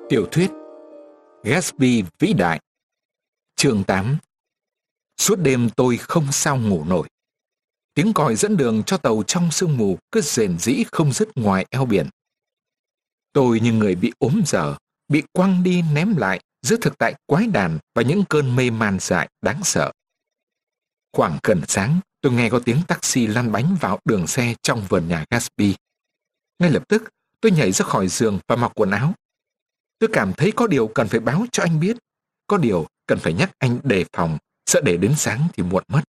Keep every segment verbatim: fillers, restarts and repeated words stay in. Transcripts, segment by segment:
Tiểu thuyết Gatsby vĩ đại. Chương tám. Suốt đêm tôi không sao ngủ nổi. Tiếng còi dẫn đường cho tàu trong sương mù cứ rền rĩ không dứt ngoài eo biển. Tôi như người bị ốm dở, bị quăng đi ném lại giữa thực tại quái đản và những cơn mê man dại đáng sợ. Khoảng gần sáng, tôi nghe có tiếng taxi lăn bánh vào đường xe trong vườn nhà Gatsby. Ngay lập tức, tôi nhảy ra khỏi giường và mặc quần áo. Tôi cảm thấy có điều cần phải báo cho anh biết, có điều cần phải nhắc anh đề phòng, sợ để đến sáng thì muộn mất.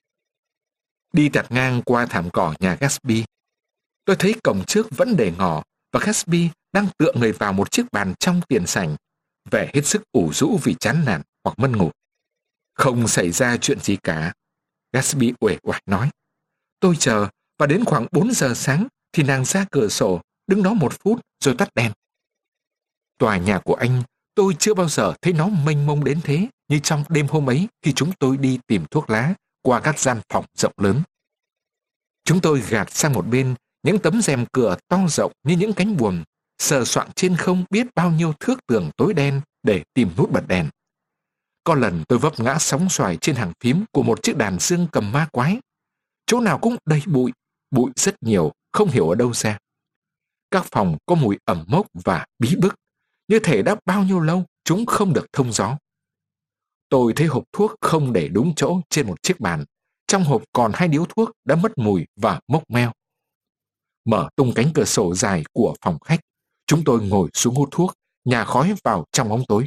Đi tạt ngang qua thảm cỏ nhà Gatsby, tôi thấy cổng trước vẫn để ngỏ và Gatsby đang tựa người vào một chiếc bàn trong tiền sảnh, vẻ hết sức ủ rũ vì chán nản hoặc mất ngủ. Không xảy ra chuyện gì cả, Gatsby uể oải nói. Tôi chờ và đến khoảng bốn giờ sáng thì nàng ra cửa sổ, đứng đó một phút rồi tắt đèn. Tòa nhà của anh, tôi chưa bao giờ thấy nó mênh mông đến thế như trong đêm hôm ấy khi chúng tôi đi tìm thuốc lá qua các gian phòng rộng lớn. Chúng tôi gạt sang một bên những tấm rèm cửa to rộng như những cánh buồm, sờ soạng trên không biết bao nhiêu thước tường tối đen để tìm nút bật đèn. Có lần tôi vấp ngã sóng xoài trên hàng phím của một chiếc đàn dương cầm ma quái. Chỗ nào cũng đầy bụi, bụi rất nhiều, không hiểu ở đâu ra. Các phòng có mùi ẩm mốc và bí bức, như thể đã bao nhiêu lâu chúng không được thông gió. Tôi thấy hộp thuốc không để đúng chỗ trên một chiếc bàn. Trong hộp còn hai điếu thuốc đã mất mùi và mốc meo. Mở tung cánh cửa sổ dài của phòng khách, chúng tôi ngồi xuống hút thuốc, nhả khói vào trong bóng tối.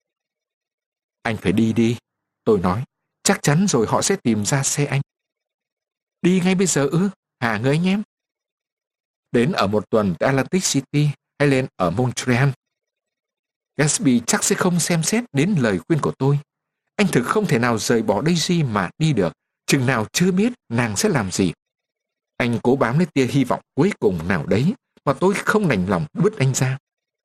Anh phải đi đi, tôi nói. Chắc chắn rồi họ sẽ tìm ra xe anh. Đi ngay bây giờ ư? Hả người anh em? Đến ở một tuần tại Atlantic City hay lên ở Montreal? Gatsby chắc sẽ không xem xét đến lời khuyên của tôi. Anh thực không thể nào rời bỏ Daisy mà đi được, chừng nào chưa biết nàng sẽ làm gì. Anh cố bám lấy tia hy vọng cuối cùng nào đấy mà tôi không đành lòng bứt anh ra.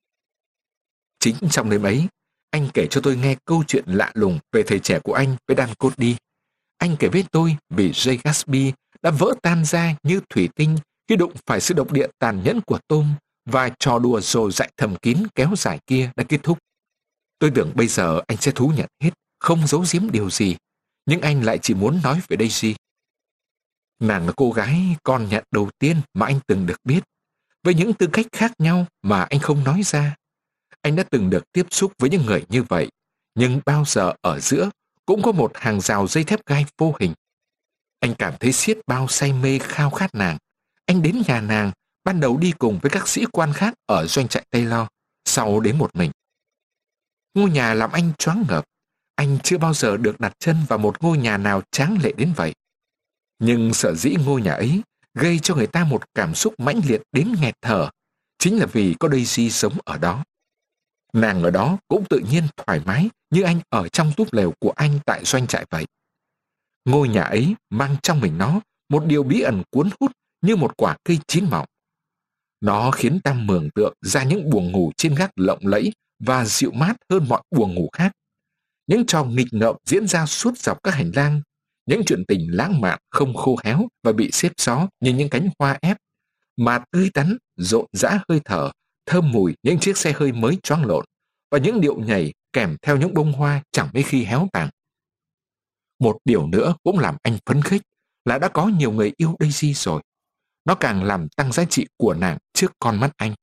Chính trong đêm ấy, anh kể cho tôi nghe câu chuyện lạ lùng về thầy trẻ của anh với Dan Cody. Anh kể với tôi vì Ray Gatsby đã vỡ tan ra như thủy tinh khi đụng phải sự độc địa tàn nhẫn của Tom và trò đùa rồi dại thầm kín kéo dài kia đã kết thúc. Tôi tưởng bây giờ anh sẽ thú nhận hết, không giấu giếm điều gì, nhưng anh lại chỉ muốn nói về Daisy. Nàng là cô gái con nhận đầu tiên mà anh từng được biết, với những tư cách khác nhau mà anh không nói ra. Anh đã từng được tiếp xúc với những người như vậy, nhưng bao giờ ở giữa cũng có một hàng rào dây thép gai vô hình. Anh cảm thấy xiết bao say mê khao khát nàng. Anh đến nhà nàng, ban đầu đi cùng với các sĩ quan khác ở doanh trại Taylor, sau đến một mình. Ngôi nhà làm anh choáng ngợp. Anh chưa bao giờ được đặt chân vào một ngôi nhà nào tráng lệ đến vậy. Nhưng sở dĩ ngôi nhà ấy gây cho người ta một cảm xúc mãnh liệt đến nghẹt thở, chính là vì có Daisy sống ở đó. Nàng ở đó cũng tự nhiên thoải mái như anh ở trong túp lều của anh tại doanh trại vậy. Ngôi nhà ấy mang trong mình nó một điều bí ẩn cuốn hút như một quả cây chín mọng. Nó khiến ta mường tượng ra những buồng ngủ trên gác lộng lẫy và dịu mát hơn mọi buồng ngủ khác. Những trò nghịch ngợm diễn ra suốt dọc các hành lang, những chuyện tình lãng mạn không khô héo và bị xếp xó như những cánh hoa ép, mà tươi tắn, rộn rã hơi thở, thơm mùi những chiếc xe hơi mới choáng lộn, và những điệu nhảy kèm theo những bông hoa chẳng mấy khi héo tàn. Một điều nữa cũng làm anh phấn khích là đã có nhiều người yêu Daisy rồi. Nó càng làm tăng giá trị của nàng trước con mắt anh.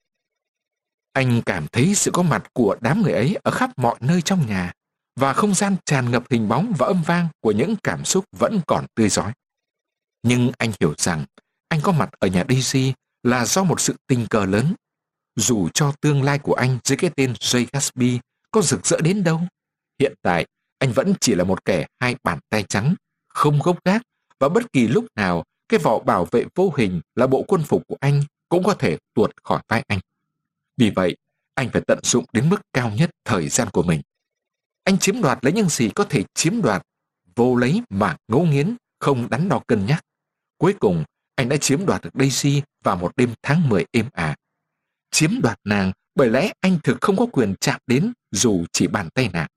Anh cảm thấy sự có mặt của đám người ấy ở khắp mọi nơi trong nhà, và không gian tràn ngập hình bóng và âm vang của những cảm xúc vẫn còn tươi rói. Nhưng anh hiểu rằng anh có mặt ở nhà Daisy là do một sự tình cờ lớn. Dù cho tương lai của anh dưới cái tên Ray Gatsby có rực rỡ đến đâu, hiện tại anh vẫn chỉ là một kẻ hai bàn tay trắng, không gốc gác, và bất kỳ lúc nào cái vỏ bảo vệ vô hình là bộ quân phục của anh cũng có thể tuột khỏi vai anh. Vì vậy, anh phải tận dụng đến mức cao nhất thời gian của mình. Anh chiếm đoạt lấy những gì có thể chiếm đoạt, vô lấy mà ngấu nghiến, không đắn đo cân nhắc. Cuối cùng, anh đã chiếm đoạt được Daisy vào một đêm tháng mười êm ả. Chiếm đoạt nàng bởi lẽ anh thực không có quyền chạm đến dù chỉ bàn tay nàng.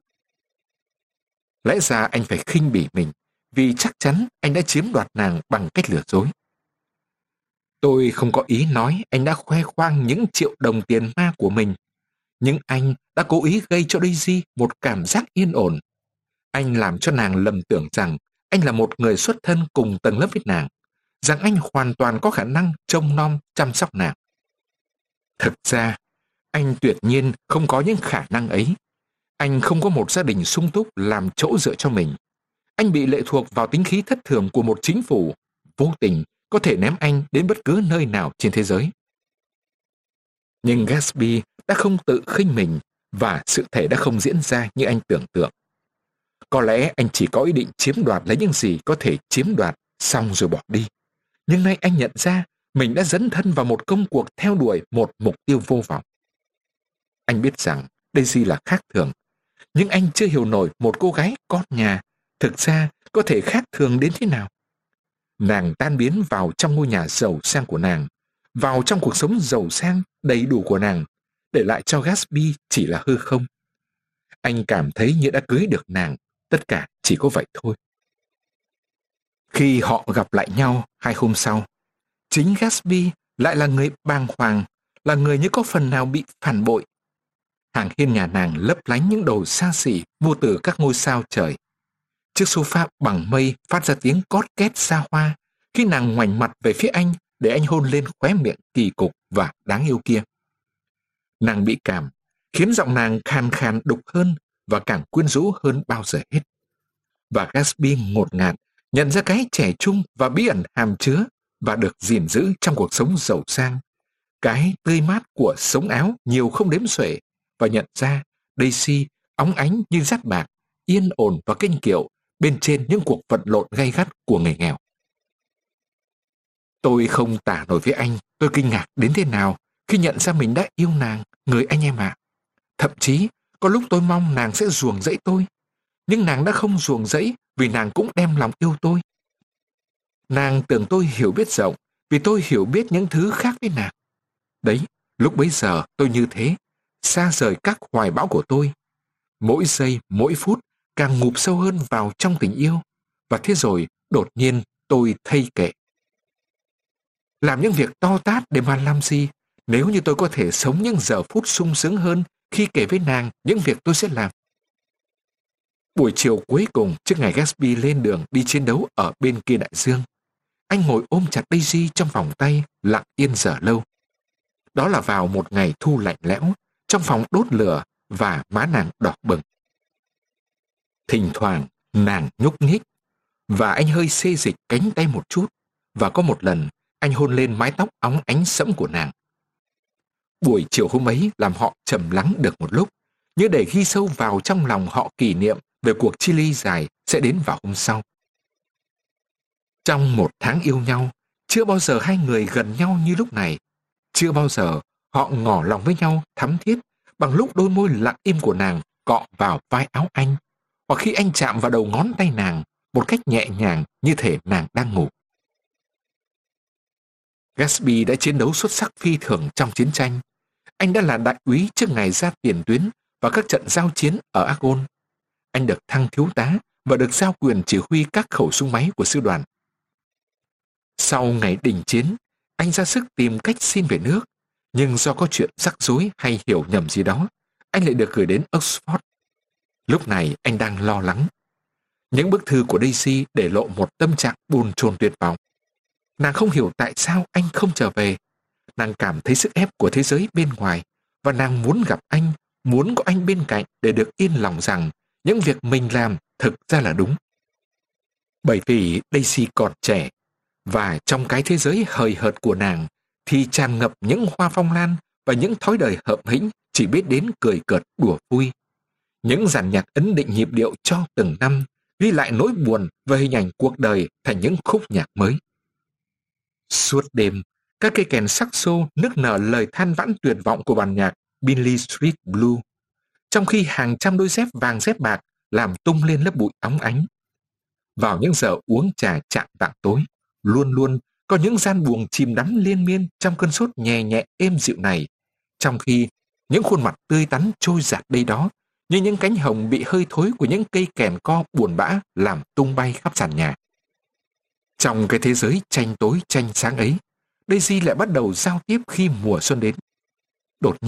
Lẽ ra anh phải khinh bỉ mình, vì chắc chắn anh đã chiếm đoạt nàng bằng cách lừa dối. Tôi không có ý nói anh đã khoe khoang những triệu đồng tiền ma của mình, Nhưng anh đã cố ý gây cho Daisy một cảm giác yên ổn. Anh làm cho nàng lầm tưởng rằng anh là một người xuất thân cùng tầng lớp với nàng, rằng anh hoàn toàn có khả năng trông nom chăm sóc nàng. Thực ra, anh tuyệt nhiên không có những khả năng ấy. Anh không có một gia đình sung túc làm chỗ dựa cho mình. Anh bị lệ thuộc vào tính khí thất thường của một chính phủ, vô tình có thể ném anh đến bất cứ nơi nào trên thế giới. Nhưng Gatsby đã không tự khinh mình và sự thể đã không diễn ra như anh tưởng tượng. Có lẽ anh chỉ có ý định chiếm đoạt lấy những gì có thể chiếm đoạt xong rồi bỏ đi. Nhưng nay anh nhận ra mình đã dấn thân vào một công cuộc theo đuổi một mục tiêu vô vọng. Anh biết rằng Daisy là khác thường, nhưng anh chưa hiểu nổi một cô gái con nhà thực ra có thể khác thường đến thế nào. Nàng tan biến vào trong ngôi nhà giàu sang của nàng, vào trong cuộc sống giàu sang đầy đủ của nàng, để lại cho Gatsby chỉ là hư không. Anh cảm thấy như đã cưới được nàng, tất cả chỉ có vậy thôi. Khi họ gặp lại nhau hai hôm sau, chính Gatsby lại là người bàng hoàng, là người như có phần nào bị phản bội. Hàng hiên nhà nàng lấp lánh những đồ xa xỉ mua từ các ngôi sao trời. Chiếc sofa bằng mây phát ra tiếng cót két xa hoa khi nàng ngoảnh mặt về phía anh để anh hôn lên khóe miệng kỳ cục và đáng yêu kia. Nàng bị cảm, khiến giọng nàng khàn khàn đục hơn và càng quyến rũ hơn bao giờ hết. Và Gatsby ngột ngạt nhận ra cái trẻ trung và bí ẩn hàm chứa và được gìn giữ trong cuộc sống giàu sang, cái tươi mát của sống áo nhiều không đếm xuể, và nhận ra Daisy óng ánh như dát bạc, yên ổn và kênh kiệu bên trên những cuộc vật lộn gay gắt của người nghèo. Tôi không tả nổi với anh tôi kinh ngạc đến thế nào khi nhận ra mình đã yêu nàng, người anh em ạ. Thậm chí có lúc tôi mong nàng sẽ ruồng rẫy tôi, nhưng nàng đã không ruồng rẫy vì nàng cũng đem lòng yêu tôi. Nàng tưởng tôi hiểu biết rộng vì tôi hiểu biết những thứ khác với nàng. Đấy, lúc bấy giờ tôi như thế, xa rời các hoài bão của tôi. Mỗi giây, mỗi phút càng ngụp sâu hơn vào trong tình yêu. Và thế rồi, đột nhiên tôi thay kệ. Làm những việc to tát để mà làm gì, nếu như tôi có thể sống những giờ phút sung sướng hơn khi kể với nàng những việc tôi sẽ làm. Buổi chiều cuối cùng trước ngày Gatsby lên đường đi chiến đấu ở bên kia đại dương, anh ngồi ôm chặt Daisy trong vòng tay, lặng yên giờ lâu. Đó là vào một ngày thu lạnh lẽo, trong phòng đốt lửa và má nàng đỏ bừng. Thỉnh thoảng nàng nhúc nhích và anh hơi xê dịch cánh tay một chút, và có một lần anh hôn lên mái tóc óng ánh sẫm của nàng. Buổi chiều hôm ấy làm họ trầm lắng được một lúc, như để ghi sâu vào trong lòng họ kỷ niệm về cuộc chia ly dài sẽ đến vào hôm sau. Trong một tháng yêu nhau, chưa bao giờ hai người gần nhau như lúc này. Chưa bao giờ họ ngỏ lòng với nhau thắm thiết bằng lúc đôi môi lặng im của nàng cọ vào vai áo anh, hoặc khi anh chạm vào đầu ngón tay nàng một cách nhẹ nhàng như thể nàng đang ngủ. Gatsby đã chiến đấu xuất sắc phi thường trong chiến tranh. Anh đã là đại úy trước ngày ra tiền tuyến và các trận giao chiến ở Argonne. Anh được thăng thiếu tá và được giao quyền chỉ huy các khẩu súng máy của sư đoàn. Sau ngày đình chiến, anh ra sức tìm cách xin về nước, nhưng do có chuyện rắc rối hay hiểu nhầm gì đó, anh lại được gửi đến Oxford. Lúc này anh đang lo lắng. Những bức thư của Daisy để lộ một tâm trạng bồn chồn tuyệt vọng. Nàng không hiểu tại sao anh không trở về. Nàng cảm thấy sức ép của thế giới bên ngoài, và nàng muốn gặp anh, muốn có anh bên cạnh để được yên lòng rằng những việc mình làm thực ra là đúng. Bởi vì Daisy còn trẻ, và trong cái thế giới hời hợt của nàng thì tràn ngập những hoa phong lan và những thói đời hợm hĩnh chỉ biết đến cười cợt đùa vui. Những dàn nhạc ấn định nhịp điệu cho từng năm, ghi lại nỗi buồn và hình ảnh cuộc đời thành những khúc nhạc mới. Suốt đêm, các cây kèn saxo nức nở lời than vãn tuyệt vọng của bản nhạc Binley Street Blue, trong khi hàng trăm đôi dép vàng dép bạc làm tung lên lớp bụi óng ánh. Vào những giờ uống trà chạng vạng tối, luôn luôn có những gian buồng chìm đắm liên miên trong cơn sốt nhẹ nhẹ êm dịu này, trong khi những khuôn mặt tươi tắn trôi dạt đây đó như những cánh hồng bị hơi thối của những cây kèn co buồn bã làm tung bay khắp sàn nhà. Trong cái thế giới tranh tối tranh sáng ấy, Daisy lại bắt đầu giao tiếp khi mùa xuân đến. Đột nhiên,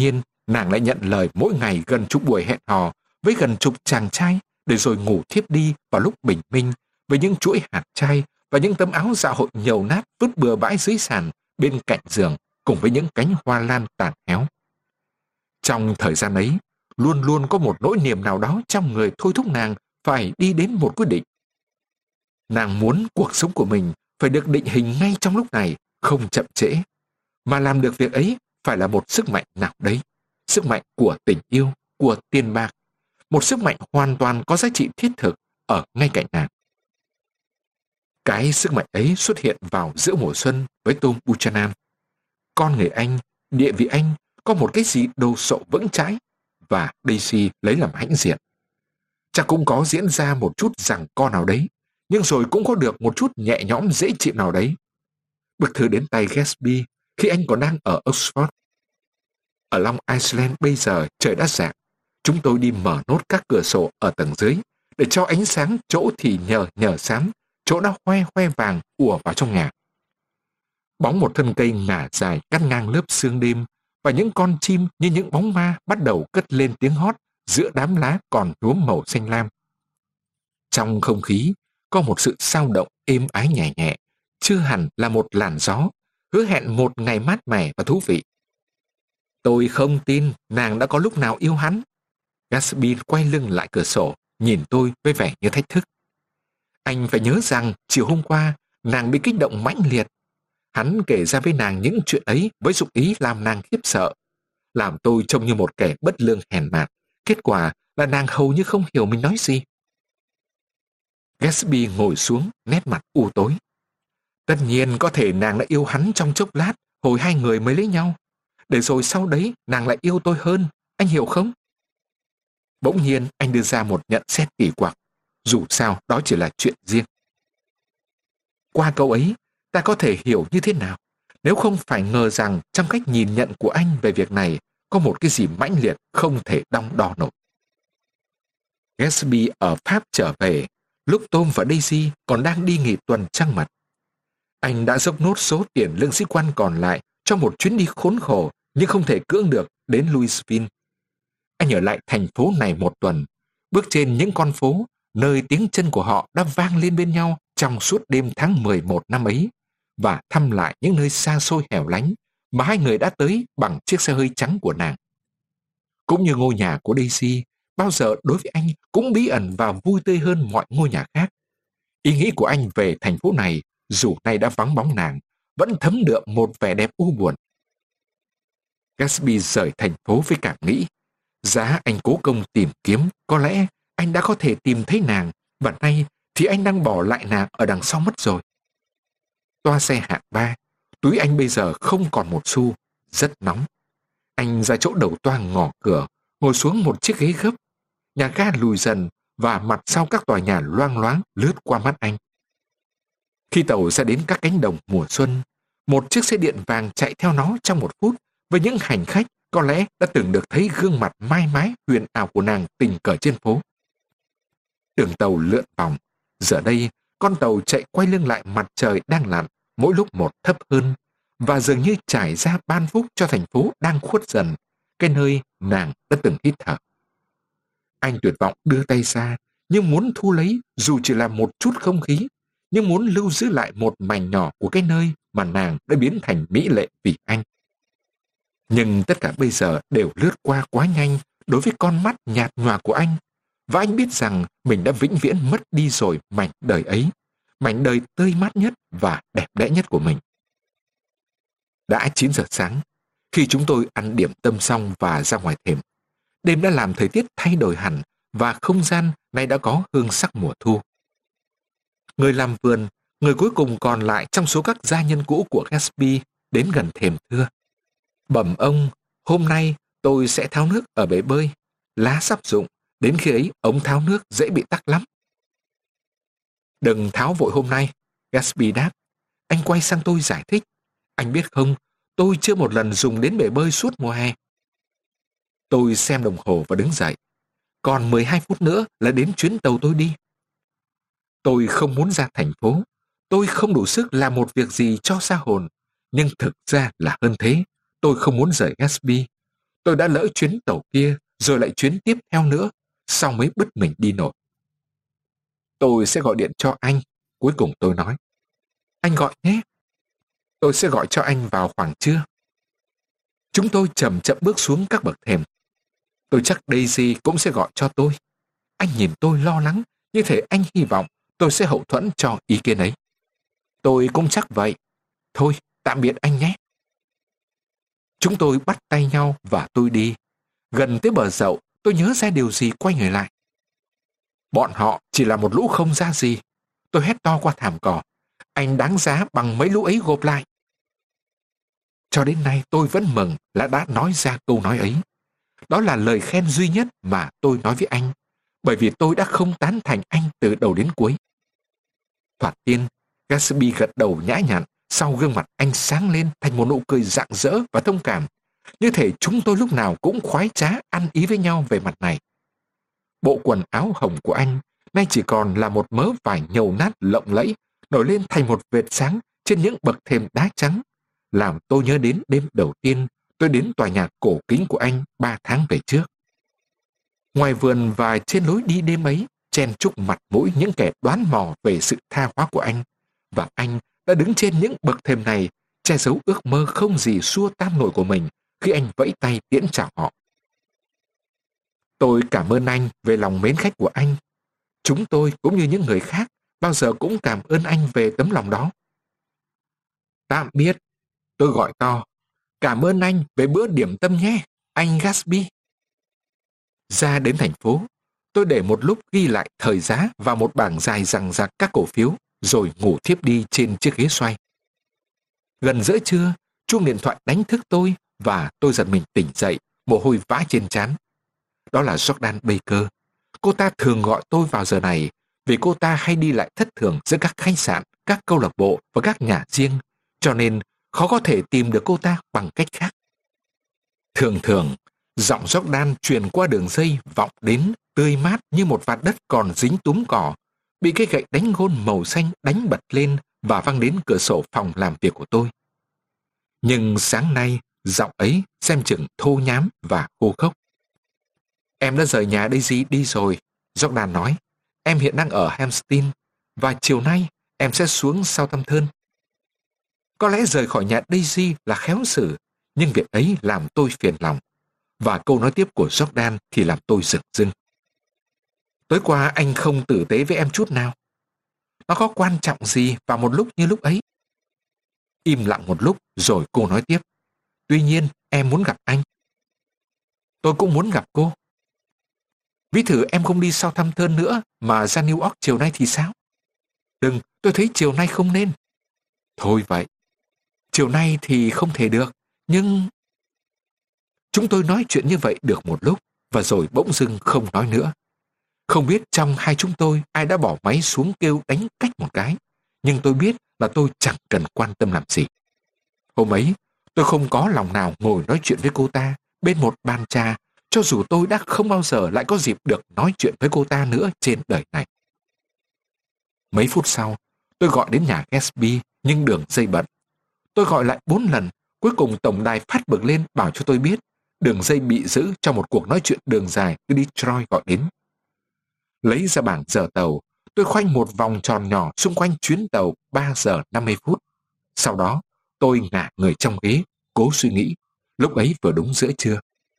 nàng lại nhận lời mỗi ngày gần chục buổi hẹn hò với gần chục chàng trai, để rồi ngủ thiếp đi vào lúc bình minh với những chuỗi hạt trai và những tấm áo dạ hội nhầu nát vứt bừa bãi dưới sàn bên cạnh giường, cùng với những cánh hoa lan tàn héo. Trong thời gian ấy, luôn luôn có một nỗi niềm nào đó trong người thôi thúc nàng phải đi đến một quyết định. Nàng muốn cuộc sống của mình phải được định hình ngay trong lúc này, không chậm trễ. Mà làm được việc ấy phải là một sức mạnh nào đấy, sức mạnh của tình yêu, của tiền bạc, một sức mạnh hoàn toàn có giá trị thiết thực ở ngay cạnh nàng. Cái sức mạnh ấy xuất hiện vào giữa mùa xuân với Tom Buchanan. Con người Anh, địa vị Anh có một cái gì đồ sộ vững chãi, và Daisy lấy làm hãnh diện. Chắc cũng có diễn ra một chút giằng co nào đấy, nhưng rồi cũng có được một chút nhẹ nhõm dễ chịu nào đấy. Bức thư đến tay Gatsby khi anh còn đang ở Oxford. Ở Long Island bây giờ trời đã rạng. Chúng tôi đi mở nốt các cửa sổ ở tầng dưới để cho ánh sáng chỗ thì nhờ nhờ xám, chỗ đã hoe hoe vàng ùa vào trong nhà. Bóng một thân cây ngả dài cắt ngang lớp sương đêm, và những con chim như những bóng ma bắt đầu cất lên tiếng hót giữa đám lá còn nhuốm màu xanh lam. Trong không khí có một sự sao động êm ái nhẹ nhẹ, chưa hẳn là một làn gió, hứa hẹn một ngày mát mẻ và thú vị. Tôi không tin nàng đã có lúc nào yêu hắn. Gatsby quay lưng lại cửa sổ, nhìn tôi với vẻ như thách thức. Anh phải nhớ rằng chiều hôm qua nàng bị kích động mãnh liệt. Hắn kể ra với nàng những chuyện ấy với dụng ý làm nàng khiếp sợ, làm tôi trông như một kẻ bất lương hèn mạt. Kết quả là nàng hầu như không hiểu mình nói gì. Gatsby ngồi xuống, nét mặt u tối. Tất nhiên có thể nàng đã yêu hắn trong chốc lát, hồi hai người mới lấy nhau. Để rồi sau đấy nàng lại yêu tôi hơn, anh hiểu không? Bỗng nhiên anh đưa ra một nhận xét kỳ quặc. Dù sao đó chỉ là chuyện riêng. Qua câu ấy, ta có thể hiểu như thế nào, nếu không phải ngờ rằng trong cách nhìn nhận của anh về việc này có một cái gì mãnh liệt không thể đong đo nổi. Gatsby ở Pháp trở về, lúc Tom và Daisy còn đang đi nghỉ tuần trăng mật. Anh đã dốc nốt số tiền lương sĩ quan còn lại cho một chuyến đi khốn khổ nhưng không thể cưỡng được đến Louisville. Anh ở lại thành phố này một tuần, bước trên những con phố nơi tiếng chân của họ đã vang lên bên nhau trong suốt đêm tháng mười một năm ấy, và thăm lại những nơi xa xôi hẻo lánh mà hai người đã tới bằng chiếc xe hơi trắng của nàng. Cũng như ngôi nhà của Daisy, bao giờ đối với anh cũng bí ẩn và vui tươi hơn mọi ngôi nhà khác. Ý nghĩ của anh về thành phố này, dù nay đã vắng bóng nàng, vẫn thấm đượm một vẻ đẹp u buồn. Gatsby rời thành phố với cảm nghĩ, giá anh cố công tìm kiếm, có lẽ anh đã có thể tìm thấy nàng, và nay thì anh đang bỏ lại nàng ở đằng sau mất rồi. Toa xe hạng ba, túi anh bây giờ không còn một xu, rất nóng. Anh ra chỗ đầu toa ngỏ cửa, ngồi xuống một chiếc ghế gấp. Nhà ga lùi dần và mặt sau các tòa nhà loang loáng lướt qua mắt anh. Khi tàu ra đến các cánh đồng mùa xuân, một chiếc xe điện vàng chạy theo nó trong một phút với những hành khách có lẽ đã từng được thấy gương mặt mai mái huyền ảo của nàng tình cờ trên phố. Đường tàu lượn vòng. Giờ đây, con tàu chạy quay lưng lại mặt trời đang lặn, mỗi lúc một thấp hơn, và dường như trải ra ban phúc cho thành phố đang khuất dần, cái nơi nàng đã từng hít thở. Anh tuyệt vọng đưa tay ra, nhưng muốn thu lấy dù chỉ là một chút không khí, nhưng muốn lưu giữ lại một mảnh nhỏ của cái nơi mà nàng đã biến thành mỹ lệ vì anh. Nhưng tất cả bây giờ đều lướt qua quá nhanh đối với con mắt nhạt nhòa của anh, và anh biết rằng mình đã vĩnh viễn mất đi rồi mảnh đời ấy, mảnh đời tươi mát nhất và đẹp đẽ nhất của mình. Đã chín giờ sáng, khi chúng tôi ăn điểm tâm xong và ra ngoài thềm, đêm đã làm thời tiết thay đổi hẳn và không gian nay đã có hương sắc mùa thu. Người làm vườn, người cuối cùng còn lại trong số các gia nhân cũ của Gatsby, đến gần thềm thưa: "Bẩm ông, hôm nay tôi sẽ tháo nước ở bể bơi. Lá sắp rụng, đến khi ấy ống tháo nước dễ bị tắc lắm." "Đừng tháo vội hôm nay," Gatsby đáp. Anh quay sang tôi giải thích: "Anh biết không, tôi chưa một lần dùng đến bể bơi suốt mùa hè." Tôi xem đồng hồ và đứng dậy. Còn mười hai phút nữa là đến chuyến tàu tôi đi. Tôi không muốn ra thành phố. Tôi không đủ sức làm một việc gì cho xa hồn. Nhưng thực ra là hơn thế. Tôi không muốn rời Gatsby. Tôi đã lỡ chuyến tàu kia, rồi lại chuyến tiếp theo nữa, sau mới bứt mình đi nổi. Tôi sẽ gọi điện cho anh, cuối cùng tôi nói. Anh gọi nhé. Tôi sẽ gọi cho anh vào khoảng trưa. Chúng tôi chậm chậm bước xuống các bậc thềm. Tôi chắc Daisy cũng sẽ gọi cho tôi. Anh nhìn tôi lo lắng, như thể anh hy vọng tôi sẽ hậu thuẫn cho ý kiến ấy. Tôi cũng chắc vậy. Thôi, tạm biệt anh nhé. Chúng tôi bắt tay nhau và tôi đi. Gần tới bờ dậu, tôi nhớ ra điều gì quay người lại. Bọn họ chỉ là một lũ không ra gì. Tôi hét to qua thảm cỏ. Anh đáng giá bằng mấy lũ ấy gộp lại. Cho đến nay tôi vẫn mừng là đã nói ra câu nói ấy. Đó là lời khen duy nhất mà tôi nói với anh, bởi vì tôi đã không tán thành anh từ đầu đến cuối. Thoạt tiên, Gatsby gật đầu nhã nhặn, sau gương mặt anh sáng lên thành một nụ cười rạng rỡ và thông cảm, như thể chúng tôi lúc nào cũng khoái trá ăn ý với nhau về mặt này. Bộ quần áo hồng của anh nay chỉ còn là một mớ vải nhầu nát lộng lẫy, nổi lên thành một vệt sáng trên những bậc thềm đá trắng, làm tôi nhớ đến đêm đầu tiên tôi đến tòa nhà cổ kính của anh ba tháng về trước. Ngoài vườn và trên lối đi đêm ấy, chen chúc mặt mũi những kẻ đoán mò về sự tha hóa của anh, và anh đã đứng trên những bậc thềm này, che giấu ước mơ không gì xua tan nổi của mình khi anh vẫy tay tiễn chào họ. Tôi cảm ơn anh về lòng mến khách của anh. Chúng tôi cũng như những người khác bao giờ cũng cảm ơn anh về tấm lòng đó. Tạm biệt, tôi gọi to. Cảm ơn anh về bữa điểm tâm nhé, anh Gatsby. Ra đến thành phố, tôi để một lúc ghi lại thời giá vào một bảng dài dằng dặc các cổ phiếu, rồi ngủ thiếp đi trên chiếc ghế xoay. Gần giữa trưa, chuông điện thoại đánh thức tôi và tôi giật mình tỉnh dậy, mồ hôi vã trên trán. Đó là Jordan Baker. Cô ta thường gọi tôi vào giờ này vì cô ta hay đi lại thất thường giữa các khách sạn, các câu lạc bộ và các nhà riêng, cho nên khó có thể tìm được cô ta bằng cách khác. Thường thường, giọng Jordan truyền qua đường dây vọng đến tươi mát như một vạt đất còn dính túm cỏ, bị cái gậy đánh gôn màu xanh đánh bật lên và văng đến cửa sổ phòng làm việc của tôi. Nhưng sáng nay, giọng ấy xem chừng thô nhám và khô khốc. Em đã rời nhà Daisy đi rồi, Jordan nói. Em hiện đang ở Hampstead, và chiều nay em sẽ xuống Southampton. Có lẽ rời khỏi nhà Daisy là khéo xử, nhưng việc ấy làm tôi phiền lòng. Và câu nói tiếp của Jordan thì làm tôi rực rưng. Tối qua anh không tử tế với em chút nào. Nó có quan trọng gì vào một lúc như lúc ấy? Im lặng một lúc rồi cô nói tiếp. Tuy nhiên em muốn gặp anh. Tôi cũng muốn gặp cô. Ví thử em không đi Southampton nữa mà ra New York chiều nay thì sao? Đừng, tôi thấy chiều nay không nên. Thôi vậy. Chiều nay thì không thể được, nhưng... Chúng tôi nói chuyện như vậy được một lúc, và rồi bỗng dưng không nói nữa. Không biết trong hai chúng tôi ai đã bỏ máy xuống kêu đánh cách một cái, nhưng tôi biết là tôi chẳng cần quan tâm làm gì. Hôm ấy, tôi không có lòng nào ngồi nói chuyện với cô ta bên một bàn trà, cho dù tôi đã không bao giờ lại có dịp được nói chuyện với cô ta nữa trên đời này. Mấy phút sau, tôi gọi đến nhà Gatsby, nhưng đường dây bận. Tôi gọi lại bốn lần, cuối cùng tổng đài phát bực lên bảo cho tôi biết đường dây bị giữ trong một cuộc nói chuyện đường dài từ Detroit gọi đến. Lấy ra bảng giờ tàu, tôi khoanh một vòng tròn nhỏ xung quanh chuyến tàu ba giờ năm mươi phút. Sau đó, tôi ngả người trong ghế, cố suy nghĩ. Lúc ấy vừa đúng giữa trưa.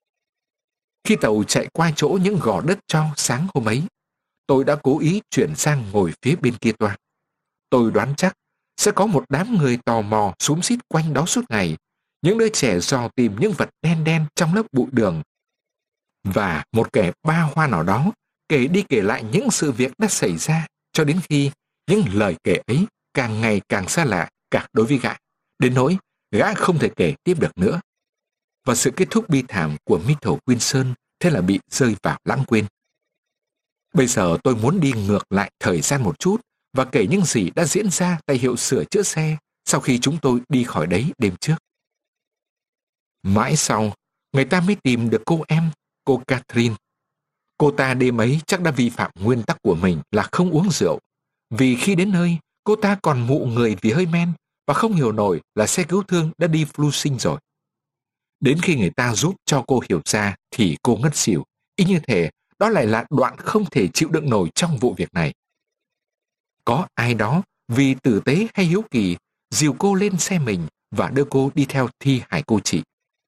Khi tàu chạy qua chỗ những gò đất tro sáng hôm ấy, tôi đã cố ý chuyển sang ngồi phía bên kia toa. Tôi đoán chắc sẽ có một đám người tò mò xúm xít quanh đó suốt ngày, những đứa trẻ dò tìm những vật đen đen trong lớp bụi đường. Và một kẻ ba hoa nào đó kể đi kể lại những sự việc đã xảy ra, cho đến khi những lời kể ấy càng ngày càng xa lạ cả đối với gã, đến nỗi gã không thể kể tiếp được nữa. Và sự kết thúc bi thảm của Myrtle Wilson thế là bị rơi vào lãng quên. Bây giờ tôi muốn đi ngược lại thời gian một chút và kể những gì đã diễn ra tại hiệu sửa chữa xe sau khi chúng tôi đi khỏi đấy đêm trước. Mãi sau, người ta mới tìm được cô em, cô Catherine. Cô ta đêm ấy chắc đã vi phạm nguyên tắc của mình là không uống rượu, vì khi đến nơi, cô ta còn mụ người vì hơi men và không hiểu nổi là xe cứu thương đã đi Flushing rồi. Đến khi người ta giúp cho cô hiểu ra thì cô ngất xỉu, y như thể đó lại là đoạn không thể chịu đựng nổi trong vụ việc này. Có ai đó vì tử tế hay hiếu kỳ dìu cô lên xe mình và đưa cô đi theo thi hài cô chị.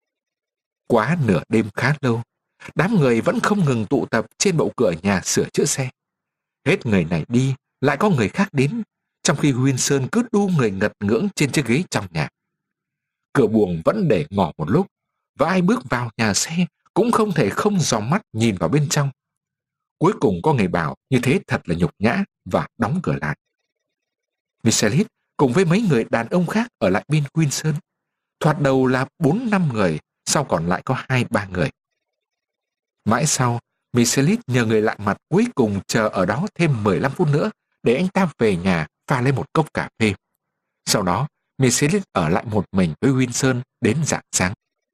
Quá nửa đêm khá lâu, đám người vẫn không ngừng tụ tập trên bậu cửa nhà sửa chữa xe. Hết người này đi, lại có người khác đến, trong khi Wilson cứ đu người ngật ngưỡng trên chiếc ghế trong nhà. Cửa buồng vẫn để ngỏ một lúc, và ai bước vào nhà xe cũng không thể không dòm mắt nhìn vào bên trong. Cuối cùng có người bảo như thế thật là nhục nhã và đóng cửa lại. Michelis cùng với mấy người đàn ông khác ở lại bên Wilson. Thoạt đầu là bốn năm người, sau còn lại có hai ba người. Mãi sau, Michelis nhờ người lạ mặt cuối cùng chờ ở đó thêm mười lăm phút nữa để anh ta về nhà pha lên một cốc cà phê. Sau đó, Michelis ở lại một mình với Wilson đến rạng sáng.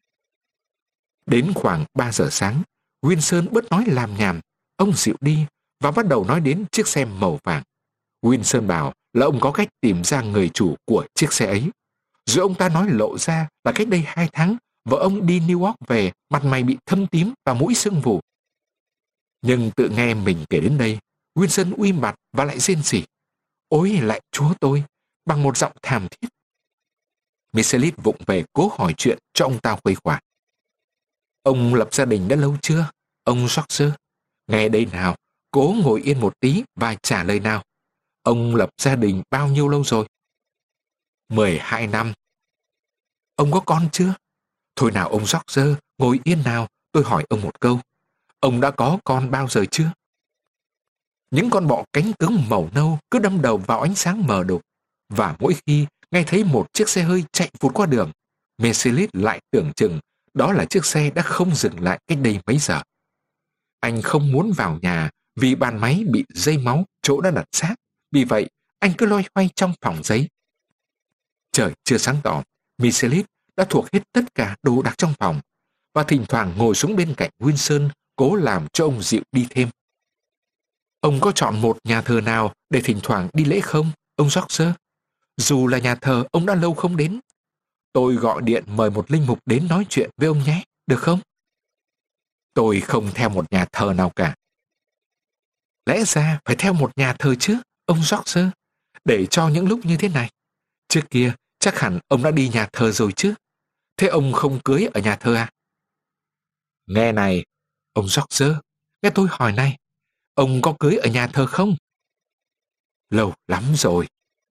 Đến khoảng ba giờ sáng, Wilson bớt nói làm nhảm, ông dịu đi và bắt đầu nói đến chiếc xe màu vàng. Wilson bảo là ông có cách tìm ra người chủ của chiếc xe ấy. Rồi ông ta nói lộ ra là cách đây hai tháng, vợ ông đi New York về, mặt mày bị thâm tím và mũi sưng vù. Nhưng tự nghe mình kể đến đây, Wilson uy mặt và lại rên rỉ. Ôi lại chúa tôi, bằng một giọng thảm thiết. Michelis vụng về cố hỏi chuyện cho ông ta khuây khỏa. Ông lập gia đình đã lâu chưa, ông George? Nghe đây nào, cố ngồi yên một tí và trả lời nào. Ông lập gia đình bao nhiêu lâu rồi? Mười hai năm. Ông có con chưa? Thôi nào ông George, ngồi yên nào, tôi hỏi ông một câu. Ông đã có con bao giờ chưa? Những con bọ cánh cứng màu nâu cứ đâm đầu vào ánh sáng mờ đục, và mỗi khi nghe thấy một chiếc xe hơi chạy vụt qua đường, Michelis lại tưởng chừng đó là chiếc xe đã không dừng lại cách đây mấy giờ. Anh không muốn vào nhà vì bàn máy bị dây máu chỗ đã đặt xác, vì vậy anh cứ loay hoay trong phòng giấy. Trời chưa sáng tỏ, Michelis đã thuộc hết tất cả đồ đạc trong phòng, và thỉnh thoảng ngồi xuống bên cạnh Wilson cố làm cho ông dịu đi thêm. Ông có chọn một nhà thờ nào để thỉnh thoảng đi lễ không, ông George? Dù là nhà thờ ông đã lâu không đến. Tôi gọi điện mời một linh mục đến nói chuyện với ông nhé, được không? Tôi không theo một nhà thờ nào cả. Lẽ ra phải theo một nhà thờ chứ, ông George, để cho những lúc như thế này. Trước kia chắc hẳn ông đã đi nhà thờ rồi chứ. Thế ông không cưới ở nhà thờ à? Nghe này, ông George, nghe tôi hỏi này, ông có cưới ở nhà thờ không? Lâu lắm rồi.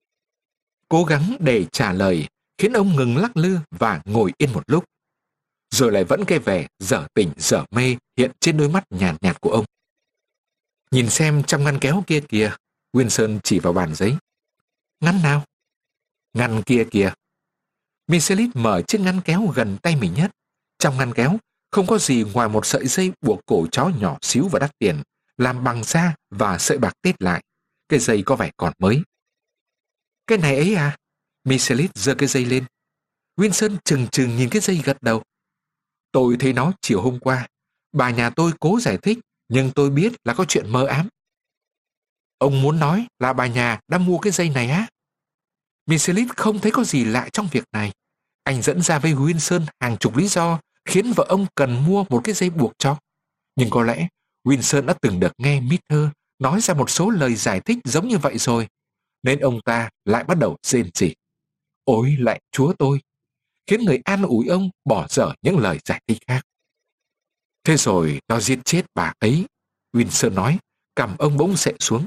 Cố gắng để trả lời khiến ông ngừng lắc lư và ngồi yên một lúc. Rồi lại vẫn cái vẻ dở tỉnh dở mê hiện trên đôi mắt nhàn nhạt, nhạt của ông. Nhìn xem trong ngăn kéo kia kìa, Wilson chỉ vào bàn giấy. Ngăn nào? Ngăn kia kìa. Michelis mở chiếc ngăn kéo gần tay mình nhất. Trong ngăn kéo không có gì ngoài một sợi dây buộc cổ chó nhỏ xíu và đắt tiền, làm bằng da và sợi bạc tết lại. Cái dây có vẻ còn mới. Cái này ấy à? Michelis giơ cái dây lên. Wilson chừng chừng nhìn cái dây gật đầu. Tôi thấy nó chiều hôm qua. Bà nhà tôi cố giải thích, nhưng tôi biết là có chuyện mơ ám. Ông muốn nói là bà nhà đã mua cái dây này á? Michelis không thấy có gì lạ trong việc này. Anh dẫn ra với Wilson hàng chục lý do khiến vợ ông cần mua một cái dây buộc cho. Nhưng có lẽ Wilson đã từng được nghe Mister nói ra một số lời giải thích giống như vậy rồi, nên ông ta lại bắt đầu rên rỉ. Ôi lại chúa tôi! Khiến người an ủi ông bỏ dở những lời giải thích khác. Thế rồi nó giết chết bà ấy, Wilson nói, cằm ông bỗng xệ xuống.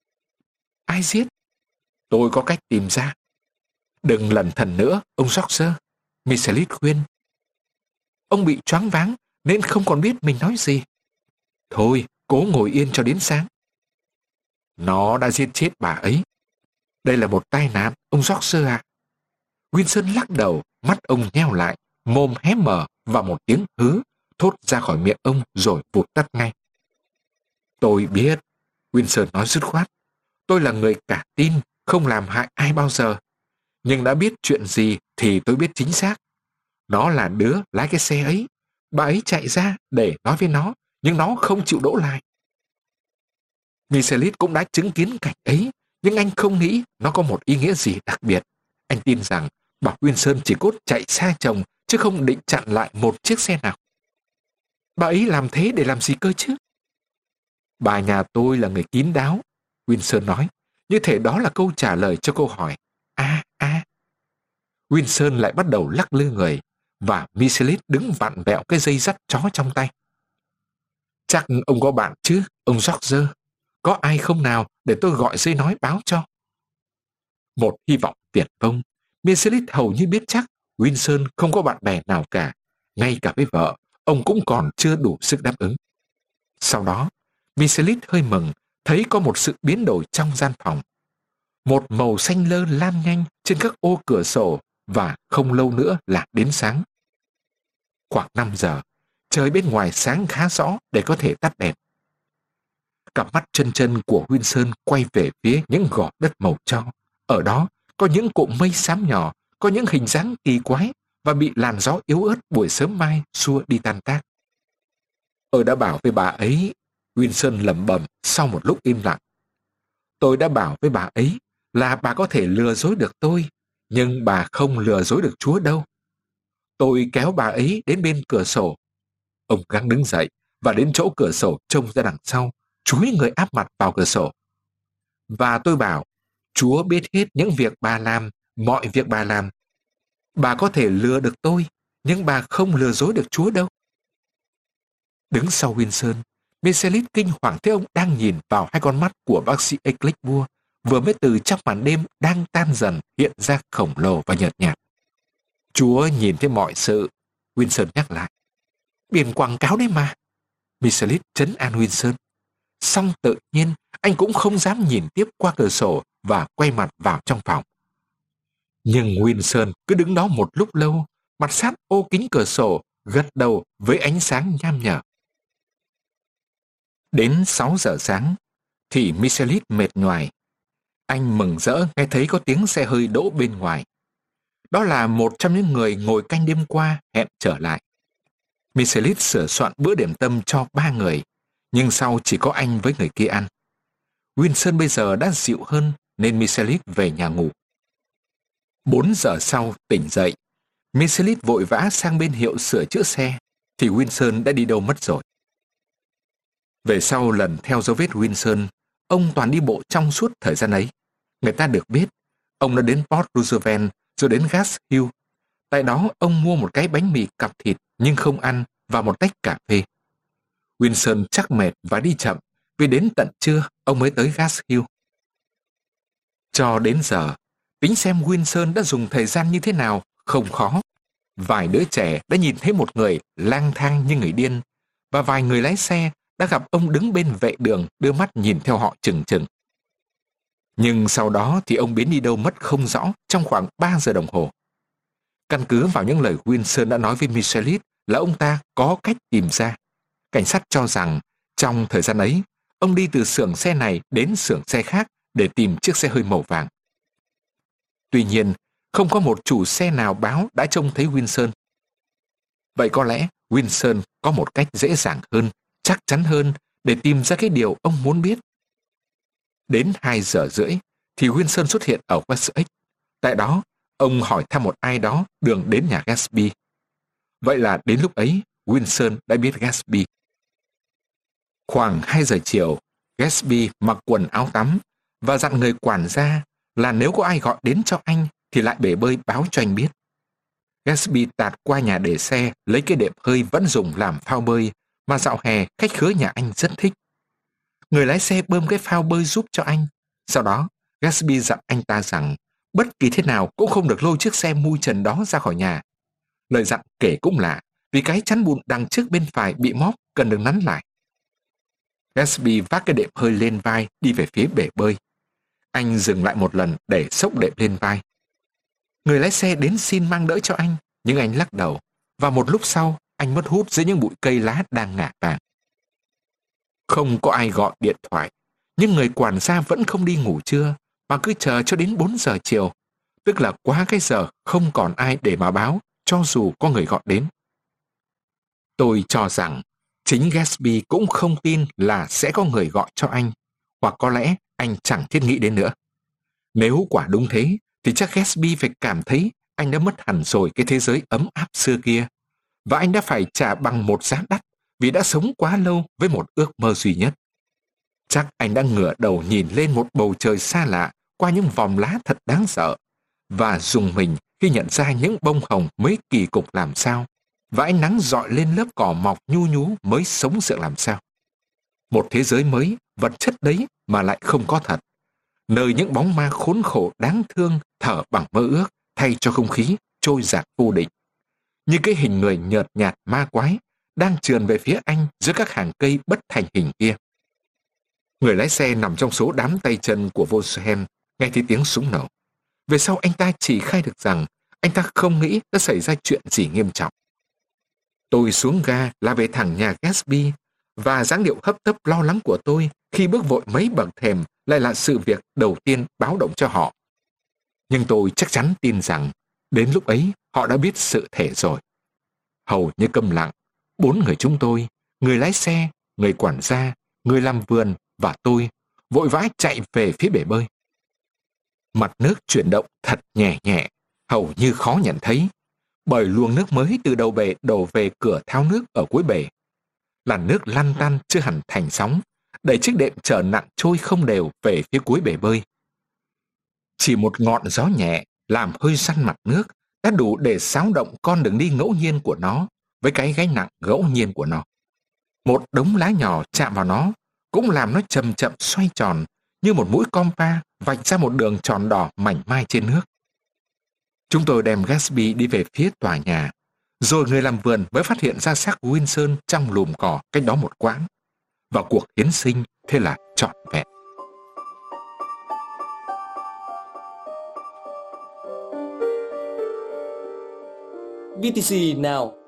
Ai giết? Tôi có cách tìm ra. Đừng lẩn thẩn nữa, ông George, Michelis khuyên. Ông bị choáng váng nên không còn biết mình nói gì. Thôi, cố ngồi yên cho đến sáng. Nó đã giết chết bà ấy. Đây là một tai nạn, ông George à. Wilson lắc đầu, mắt ông nheo lại, mồm hé mở và một tiếng hứ thốt ra khỏi miệng ông rồi vụt tắt ngay. Tôi biết, Wilson nói dứt khoát. Tôi là người cả tin, không làm hại ai bao giờ. Nhưng đã biết chuyện gì thì tôi biết chính xác. Nó là đứa lái cái xe ấy. Bà ấy chạy ra để nói với nó, nhưng nó không chịu đỗ lại. Michelis cũng đã chứng kiến cảnh ấy, nhưng anh không nghĩ nó có một ý nghĩa gì đặc biệt. Anh tin rằng bà Wilson chỉ cốt chạy xa chồng chứ không định chặn lại một chiếc xe nào. Bà ấy làm thế để làm gì cơ chứ? Bà nhà tôi là người kín đáo, Wilson nói, như thể đó là câu trả lời cho câu hỏi. À, à. Wilson lại bắt đầu lắc lư người, và Michelis đứng vặn vẹo cái dây dắt chó trong tay. Chắc ông có bạn chứ, ông George. Có ai không nào để tôi gọi dây nói báo cho? Một hy vọng viển vông, Michelis hầu như biết chắc Wilson không có bạn bè nào cả. Ngay cả với vợ, ông cũng còn chưa đủ sức đáp ứng. Sau đó, Michelis hơi mừng thấy có một sự biến đổi trong gian phòng. Một màu xanh lơ lan nhanh trên các ô cửa sổ và không lâu nữa là đến sáng. Khoảng năm giờ, trời bên ngoài sáng khá rõ để có thể tắt đèn. Cặp mắt chân chân của Wilson quay về phía những gò đất màu tro. Ở đó có những cụm mây xám nhỏ, có những hình dáng kỳ quái và bị làn gió yếu ớt buổi sớm mai xua đi tan tác. Tôi đã bảo với bà ấy, Wilson lẩm bẩm sau một lúc im lặng. Tôi đã bảo với bà ấy là bà có thể lừa dối được tôi, nhưng bà không lừa dối được Chúa đâu. Tôi kéo bà ấy đến bên cửa sổ. Ông gắng đứng dậy và đến chỗ cửa sổ trông ra đằng sau, chúi người áp mặt vào cửa sổ. Và tôi bảo, Chúa biết hết những việc bà làm, mọi việc bà làm. Bà có thể lừa được tôi, nhưng bà không lừa dối được Chúa đâu. Đứng sau Wilson, Michelis kinh hoàng thấy ông đang nhìn vào hai con mắt của bác sĩ Eclipse vừa mới từ trong màn đêm đang tan dần hiện ra khổng lồ và nhợt nhạt. Chúa nhìn thấy mọi sự, Wilson nhắc lại. Biển quảng cáo đấy mà. Michelis trấn an Wilson. Song tự nhiên, anh cũng không dám nhìn tiếp qua cửa sổ và quay mặt vào trong phòng. Nhưng Wilson cứ đứng đó một lúc lâu, mặt sát ô kính cửa sổ, gật đầu với ánh sáng nham nhở. Đến sáu giờ sáng, thì Michelis mệt nhoài. Anh mừng rỡ nghe thấy có tiếng xe hơi đỗ bên ngoài. Đó là một trong những người ngồi canh đêm qua hẹn trở lại. Michelis sửa soạn bữa điểm tâm cho ba người, nhưng sau chỉ có anh với người kia ăn. Wilson bây giờ đã dịu hơn nên Michelis về nhà ngủ. Bốn giờ sau tỉnh dậy, Michelis vội vã sang bên hiệu sửa chữa xe, thì Wilson đã đi đâu mất rồi. Về sau lần theo dấu vết Wilson, ông toàn đi bộ trong suốt thời gian ấy. Người ta được biết, ông đã đến Port Roosevelt rồi đến Gas Hill. Tại đó ông mua một cái bánh mì cặp thịt nhưng không ăn và một tách cà phê. Wilson chắc mệt và đi chậm vì đến tận trưa ông mới tới Gas Hill. Cho đến giờ, tính xem Wilson đã dùng thời gian như thế nào không khó. Vài đứa trẻ đã nhìn thấy một người lang thang như người điên, và vài người lái xe đã gặp ông đứng bên vệ đường đưa mắt nhìn theo họ chừng chừng. Nhưng sau đó thì ông biến đi đâu mất không rõ trong khoảng ba giờ đồng hồ. Căn cứ vào những lời Wilson đã nói với Michelis là ông ta có cách tìm ra. Cảnh sát cho rằng trong thời gian ấy, ông đi từ xưởng xe này đến xưởng xe khác để tìm chiếc xe hơi màu vàng. Tuy nhiên, không có một chủ xe nào báo đã trông thấy Wilson. Vậy có lẽ Wilson có một cách dễ dàng hơn, chắc chắn hơn để tìm ra cái điều ông muốn biết. Đến hai giờ rưỡi thì Wilson xuất hiện ở Wessex. Tại đó, ông hỏi thăm một ai đó đường đến nhà Gatsby. Vậy là đến lúc ấy, Wilson đã biết Gatsby. Khoảng hai giờ chiều, Gatsby mặc quần áo tắm và dặn người quản gia là nếu có ai gọi đến cho anh thì lại bể bơi báo cho anh biết. Gatsby tạt qua nhà để xe lấy cái đệm hơi vẫn dùng làm phao bơi mà dạo hè khách khứa nhà anh rất thích. Người lái xe bơm cái phao bơi giúp cho anh. Sau đó, Gatsby dặn anh ta rằng bất kỳ thế nào cũng không được lôi chiếc xe mui trần đó ra khỏi nhà. Lời dặn kể cũng lạ, vì cái chắn bùn đằng trước bên phải bị móp cần được nắn lại. Gatsby vác cái đệm hơi lên vai đi về phía bể bơi. Anh dừng lại một lần để xốc đệm lên vai. Người lái xe đến xin mang đỡ cho anh, nhưng anh lắc đầu, và một lúc sau anh mất hút dưới những bụi cây lá đang ngả vàng. Không có ai gọi điện thoại, nhưng người quản gia vẫn không đi ngủ trưa mà cứ chờ cho đến bốn giờ chiều, tức là quá cái giờ không còn ai để mà báo cho dù có người gọi đến. Tôi cho rằng chính Gatsby cũng không tin là sẽ có người gọi cho anh, hoặc có lẽ anh chẳng thiết nghĩ đến nữa. Nếu quả đúng thế, thì chắc Gatsby phải cảm thấy anh đã mất hẳn rồi cái thế giới ấm áp xưa kia, và anh đã phải trả bằng một giá đắt vì đã sống quá lâu với một ước mơ duy nhất. Chắc anh đã ngửa đầu nhìn lên một bầu trời xa lạ qua những vòm lá thật đáng sợ, và rùng mình khi nhận ra những bông hồng mới kỳ cục làm sao, và ánh nắng rọi lên lớp cỏ mọc nhu nhú mới sống sượng làm sao. Một thế giới mới, vật chất đấy mà lại không có thật, nơi những bóng ma khốn khổ đáng thương thở bằng mơ ước thay cho không khí trôi dạt vô định. Như cái hình người nhợt nhạt ma quái đang trườn về phía anh giữa các hàng cây bất thành hình kia. Người lái xe nằm trong số đám tay chân của Volkswagen nghe thấy tiếng súng nổ. Về sau anh ta chỉ khai được rằng anh ta không nghĩ đã xảy ra chuyện gì nghiêm trọng. Tôi xuống ga là về thẳng nhà Gatsby, và dáng điệu hấp tấp lo lắng của tôi khi bước vội mấy bậc thềm lại là sự việc đầu tiên báo động cho họ. Nhưng tôi chắc chắn tin rằng đến lúc ấy họ đã biết sự thể rồi. Hầu như câm lặng, bốn người chúng tôi, người lái xe, người quản gia, người làm vườn và tôi, vội vã chạy về phía bể bơi. Mặt nước chuyển động thật nhẹ nhẹ, hầu như khó nhận thấy, bởi luồng nước mới từ đầu bể đổ về cửa thao nước ở cuối bể. Làn nước lăn tăn chưa hẳn thành sóng, đẩy chiếc đệm chở nặng trôi không đều về phía cuối bể bơi. Chỉ một ngọn gió nhẹ làm hơi săn mặt nước đã đủ để xáo động con đường đi ngẫu nhiên của nó với cái gánh nặng ngẫu nhiên của nó. Một đống lá nhỏ chạm vào nó cũng làm nó chậm chậm xoay tròn như một mũi compa vạch ra một đường tròn đỏ mảnh mai trên nước. Chúng tôi đem Gatsby đi về phía tòa nhà, rồi người làm vườn mới phát hiện ra xác Wilson trong lùm cỏ cách đó một quãng, và cuộc hiến sinh thế là trọn vẹn. vê tê xê Now